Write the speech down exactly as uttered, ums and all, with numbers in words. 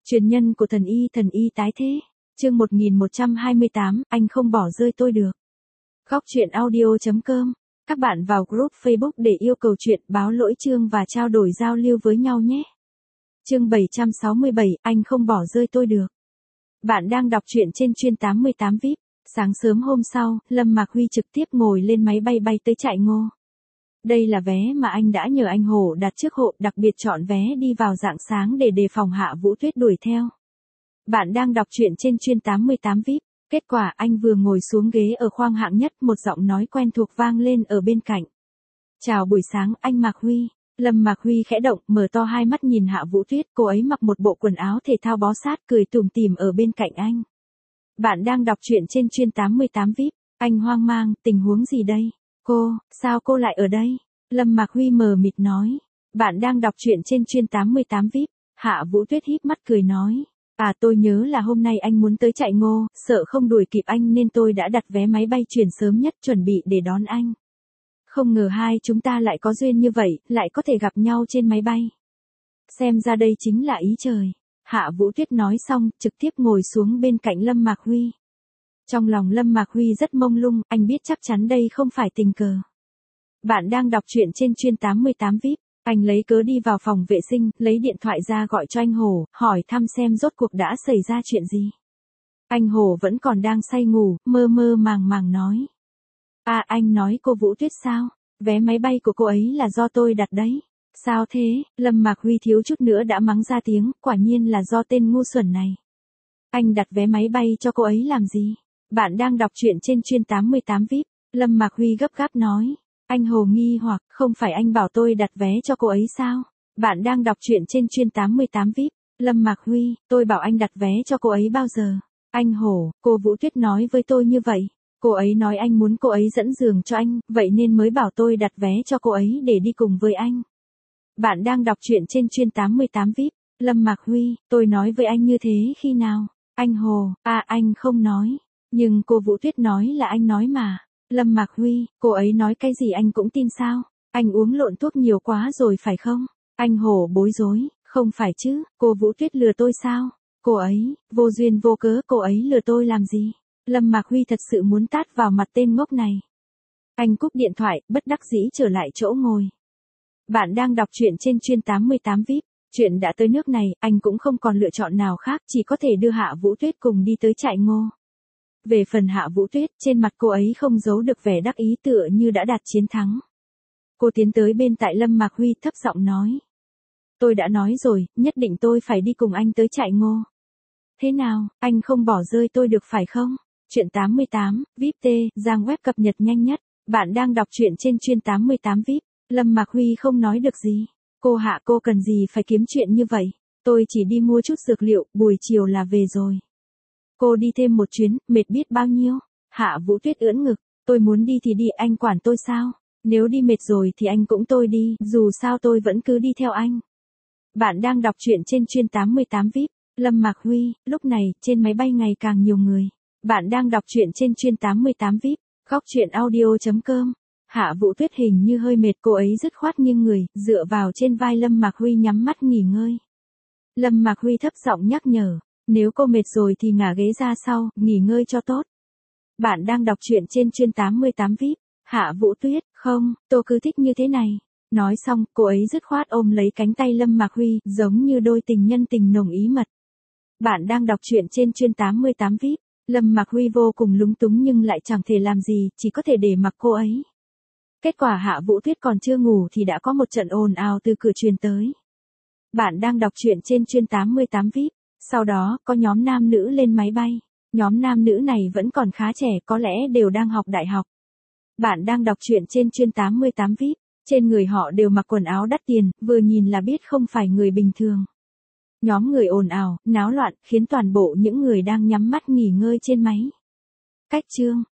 Truyền nhân của thần y, thần y tái thế. Chương một nghìn một trăm hai mươi tám, anh không bỏ rơi tôi được. Góc truyện audio chấm com. Các bạn vào group Facebook để yêu cầu chuyện, báo lỗi chương và trao đổi giao lưu với nhau nhé. Chương bảy trăm sáu mươi bảy, anh không bỏ rơi tôi được. Bạn đang đọc truyện trên chuyên tám mươi tám vi ai pi. Sáng sớm hôm sau, Lâm Mạc Huy trực tiếp ngồi lên máy bay bay tới Trại Ngô. Đây là vé mà anh đã nhờ anh Hổ đặt trước hộ, đặc biệt chọn vé đi vào rạng sáng để đề phòng Hạ Vũ Tuyết đuổi theo. Bạn đang đọc truyện trên chuyên tám mươi tám vi ai pi. Kết quả anh vừa ngồi xuống ghế ở khoang hạng nhất, một giọng nói quen thuộc vang lên ở bên cạnh. Chào buổi sáng, anh Mạc Huy. Lâm Mạc Huy khẽ động, mở to hai mắt nhìn Hạ Vũ Tuyết, cô ấy mặc một bộ quần áo thể thao bó sát, cười tủm tỉm ở bên cạnh anh. Bạn đang đọc truyện trên chuyên tám mươi tám vi ai pi. Anh hoang mang, tình huống gì đây? Cô, sao cô lại ở đây? Lâm Mạc Huy mờ mịt nói. Bạn đang đọc truyện trên chuyên tám mươi tám vi ai pi. Hạ Vũ Tuyết híp mắt cười nói. À, tôi nhớ là hôm nay anh muốn tới Trại Ngô, sợ không đuổi kịp anh nên tôi đã đặt vé máy bay chuyển sớm nhất chuẩn bị để đón anh. Không ngờ hai chúng ta lại có duyên như vậy, lại có thể gặp nhau trên máy bay. Xem ra đây chính là ý trời. Hạ Vũ Tuyết nói xong, trực tiếp ngồi xuống bên cạnh Lâm Mạc Huy. Trong lòng Lâm Mạc Huy rất mông lung, anh biết chắc chắn đây không phải tình cờ. Bạn đang đọc truyện trên chuyên tám mươi tám vi ai pi. Anh lấy cớ đi vào phòng vệ sinh, lấy điện thoại ra gọi cho anh Hổ, hỏi thăm xem rốt cuộc đã xảy ra chuyện gì. Anh Hổ vẫn còn đang say ngủ, mơ mơ màng màng nói. À, anh nói cô Vũ Tuyết sao? Vé máy bay của cô ấy là do tôi đặt đấy. Sao thế? Lâm Mạc Huy thiếu chút nữa đã mắng ra tiếng, quả nhiên là do tên ngu xuẩn này. Anh đặt vé máy bay cho cô ấy làm gì? Bạn đang đọc truyện trên chuyên tám mươi tám vi ai pi. Lâm Mạc Huy gấp gáp nói. Anh Hồ nghi hoặc, không phải anh bảo tôi đặt vé cho cô ấy sao? Bạn đang đọc truyện trên chuyên tám mươi tám vi ai pi. Lâm Mạc Huy, tôi bảo anh đặt vé cho cô ấy bao giờ? Anh Hồ, cô Vũ Tuyết nói với tôi như vậy. Cô ấy nói anh muốn cô ấy dẫn giường cho anh, vậy nên mới bảo tôi đặt vé cho cô ấy để đi cùng với anh. Bạn đang đọc truyện trên chuyên tám mươi tám vi ai pi. Lâm Mạc Huy, tôi nói với anh như thế khi nào? Anh Hồ, à anh không nói. Nhưng cô Vũ Tuyết nói là anh nói mà. Lâm Mạc Huy, cô ấy nói cái gì anh cũng tin sao? Anh uống lộn thuốc nhiều quá rồi phải không? Anh Hồ bối rối, không phải chứ, cô Vũ Tuyết lừa tôi sao? Cô ấy, vô duyên vô cớ cô ấy lừa tôi làm gì? Lâm Mạc Huy thật sự muốn tát vào mặt tên ngốc này. Anh cúp điện thoại, bất đắc dĩ trở lại chỗ ngồi. Bạn đang đọc truyện trên chuyên tám mươi tám vi ai pi. Chuyện đã tới nước này, anh cũng không còn lựa chọn nào khác, chỉ có thể đưa Hạ Vũ Tuyết cùng đi tới Trại Ngô. Về phần Hạ Vũ Tuyết, trên mặt cô ấy không giấu được vẻ đắc ý tựa như đã đạt chiến thắng. Cô tiến tới bên tại Lâm Mạc Huy thấp giọng nói. Tôi đã nói rồi, nhất định tôi phải đi cùng anh tới Trại Ngô. Thế nào, anh không bỏ rơi tôi được phải không? Chuyện tám mươi tám, vi ai pi, trang web cập nhật nhanh nhất. Bạn đang đọc truyện trên chuyên tám mươi tám vi ai pi. Lâm Mạc Huy không nói được gì. Cô Hạ, cô cần gì phải kiếm chuyện như vậy? Tôi chỉ đi mua chút dược liệu, buổi chiều là về rồi. Cô đi thêm một chuyến, mệt biết bao nhiêu? Hạ Vũ Tuyết ưỡn ngực. Tôi muốn đi thì đi, anh quản tôi sao? Nếu đi mệt rồi thì anh cũng tôi đi, dù sao tôi vẫn cứ đi theo anh. Bạn đang đọc truyện trên chuyên tám mươi tám vi ai pi. Lâm Mạc Huy, lúc này, trên máy bay ngày càng nhiều người. Bạn đang đọc truyện trên chuyên tám mươi tám vi ai pi. Góc truyện audio chấm com. Hạ Vũ Tuyết hình như hơi mệt, cô ấy dứt khoát nghiêng người, dựa vào trên vai Lâm Mạc Huy nhắm mắt nghỉ ngơi. Lâm Mạc Huy thấp giọng nhắc nhở. Nếu cô mệt rồi thì ngả ghế ra sau, nghỉ ngơi cho tốt. Bạn đang đọc truyện trên chuyên tám mươi tám vi ai pi. Hạ Vũ Tuyết, không, tôi cứ thích như thế này. Nói xong, cô ấy dứt khoát ôm lấy cánh tay Lâm Mạc Huy, giống như đôi tình nhân tình nồng ý mật. Bạn đang đọc truyện trên chuyên tám mươi tám vi ai pi. Lâm Mạc Huy vô cùng lúng túng nhưng lại chẳng thể làm gì, chỉ có thể để mặc cô ấy. Kết quả Hạ Vũ Tuyết còn chưa ngủ thì đã có một trận ồn ào từ cửa truyền tới. Bạn đang đọc truyện trên chuyên tám mươi tám vi ai pi. Sau đó, có nhóm nam nữ lên máy bay. Nhóm nam nữ này vẫn còn khá trẻ, có lẽ đều đang học đại học. Bạn đang đọc truyện trên chuyên tám mươi tám vi ai pi. Trên người họ đều mặc quần áo đắt tiền, vừa nhìn là biết không phải người bình thường. Nhóm người ồn ào, náo loạn, khiến toàn bộ những người đang nhắm mắt nghỉ ngơi trên máy. Cách chương.